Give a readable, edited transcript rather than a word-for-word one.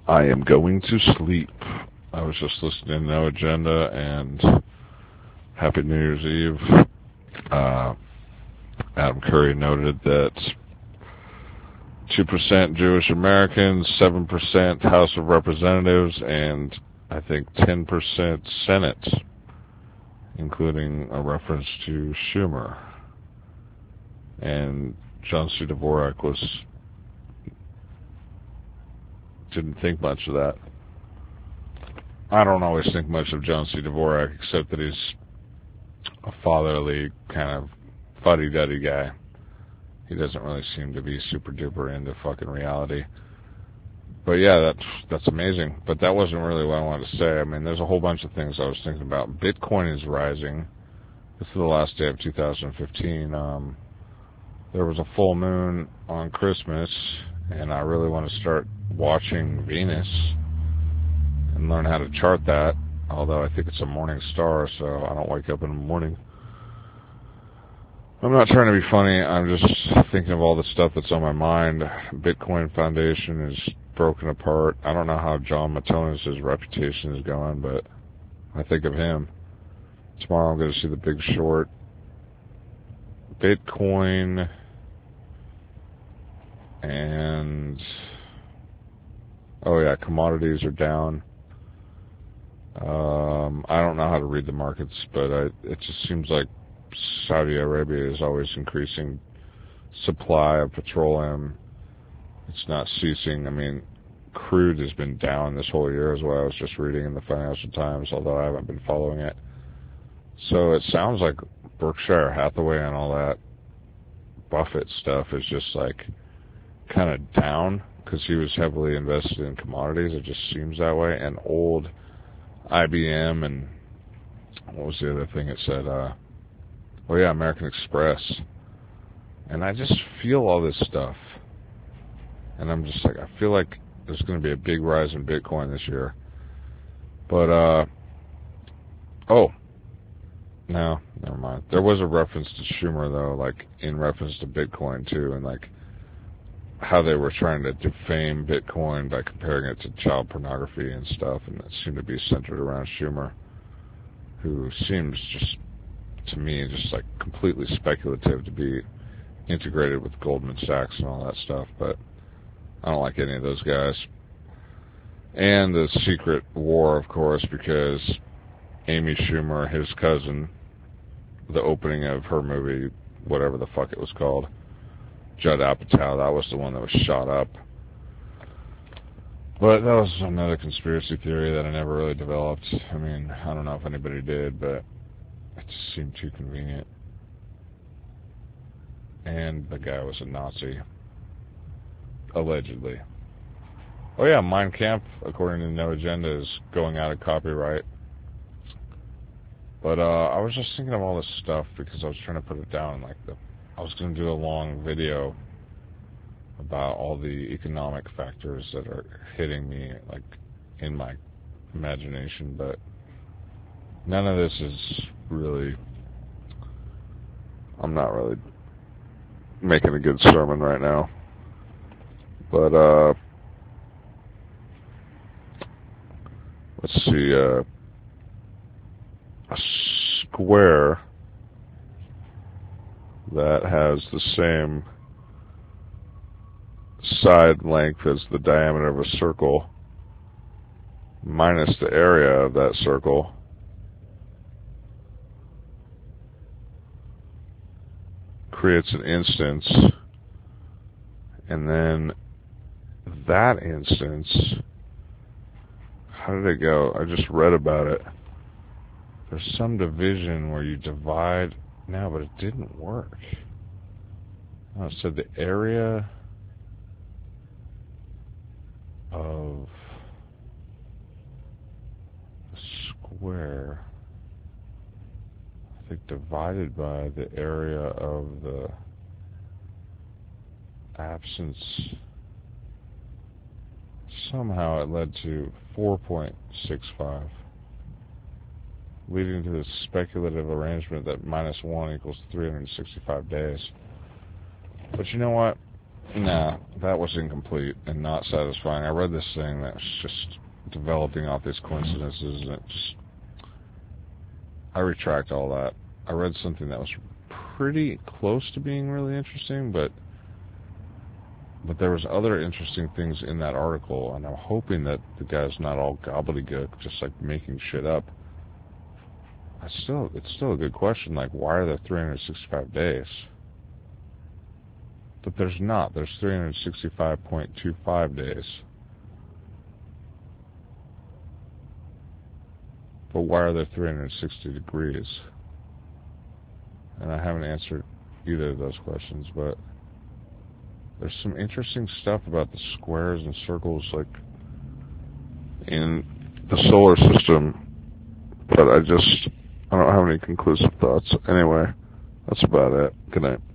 I am going to sleep. I was just listening to No Agenda and Happy New Year's Eve. Adam Curry noted that 2% Jewish Americans, 7% House of Representatives, and I think 10% Senate, including a reference to Schumer. And John C. Dvorak didn't think much of that. I don't always think much of John C. Dvorak, except that he's a fatherly kind of fuddy-duddy guy. He doesn't really seem to be super duper into fucking reality. But yeah, that's amazing. But that wasn't really what I wanted to say. I mean, there's a whole bunch of things I was thinking about. Bitcoin is rising. This is the last day of 2015. There was a full moon on Christmas, and I really want to start watching Venus and learn how to chart that, although I think it's a morning star, so I don't wake up in the morning. I'm not trying to be funny. I'm just thinking of all the stuff that's on my mind. Bitcoin Foundation is broken apart. I don't know how John Matonis' reputation is going, but I think of him. Tomorrow I'm going to see The Big Short. Bitcoin and commodities are down. I don't know how to read the markets, but it just seems like Saudi Arabia is always increasing supply of petroleum. It's not ceasing. I mean, crude has been down this whole year is what I was just reading in the Financial Times, although I haven't been following it. So it sounds like Berkshire Hathaway and all that Buffett stuff is just like kind of down because he was heavily invested in commodities. It just seems that way. And old IBM and what was the other thing it said? American Express. And I just feel all this stuff. And I'm just like, I feel like there's going to be a big rise in Bitcoin this year. But, no, never mind. There was a reference to Schumer, though, like, in reference to Bitcoin, too, and, like, how they were trying to defame Bitcoin by comparing it to child pornography and stuff, and it seemed to be centered around Schumer, who seems just, to me, just, like, completely speculative to be integrated with Goldman Sachs and all that stuff, but I don't like any of those guys. And the secret war, of course, because Amy Schumer, his cousin, the opening of her movie, whatever the fuck it was called, Judd Apatow, that was the one that was shot up. But that was another conspiracy theory that I never really developed. I mean, I don't know if anybody did, but it just seemed too convenient. And the guy was a Nazi. Allegedly. Oh yeah, Mein Kampf, according to No Agenda, is going out of copyright. But I was just thinking of all this stuff because I was trying to put it down. I was going to do a long video about all the economic factors that are hitting me, like, in my imagination, but none of this is really, I'm not really making a good sermon right now. But, let's see, a square that has the same side length as the diameter of a circle minus the area of that circle creates an instance, and then that instance, how did it go? I just read about it. There's some division where you divide. No, but it didn't work. Oh, it said the area of a square, I think, divided by the area of the absence. Somehow it led to 4.65. Leading to this speculative arrangement that -1 equals 365 days. But you know what? No, that was incomplete and not satisfying. I read this thing that was just developing off these coincidences, and I retract all that. I read something that was pretty close to being really interesting, but there was other interesting things in that article, and I'm hoping that the guy's not all gobbledygook, just like making shit up. It's still a good question, like, why are there 365 days? But there's not. There's 365.25 days. But why are there 360 degrees? And I haven't answered either of those questions, but there's some interesting stuff about the squares and circles, like, in the solar system, but I don't have any conclusive thoughts. Anyway, that's about it. Good night.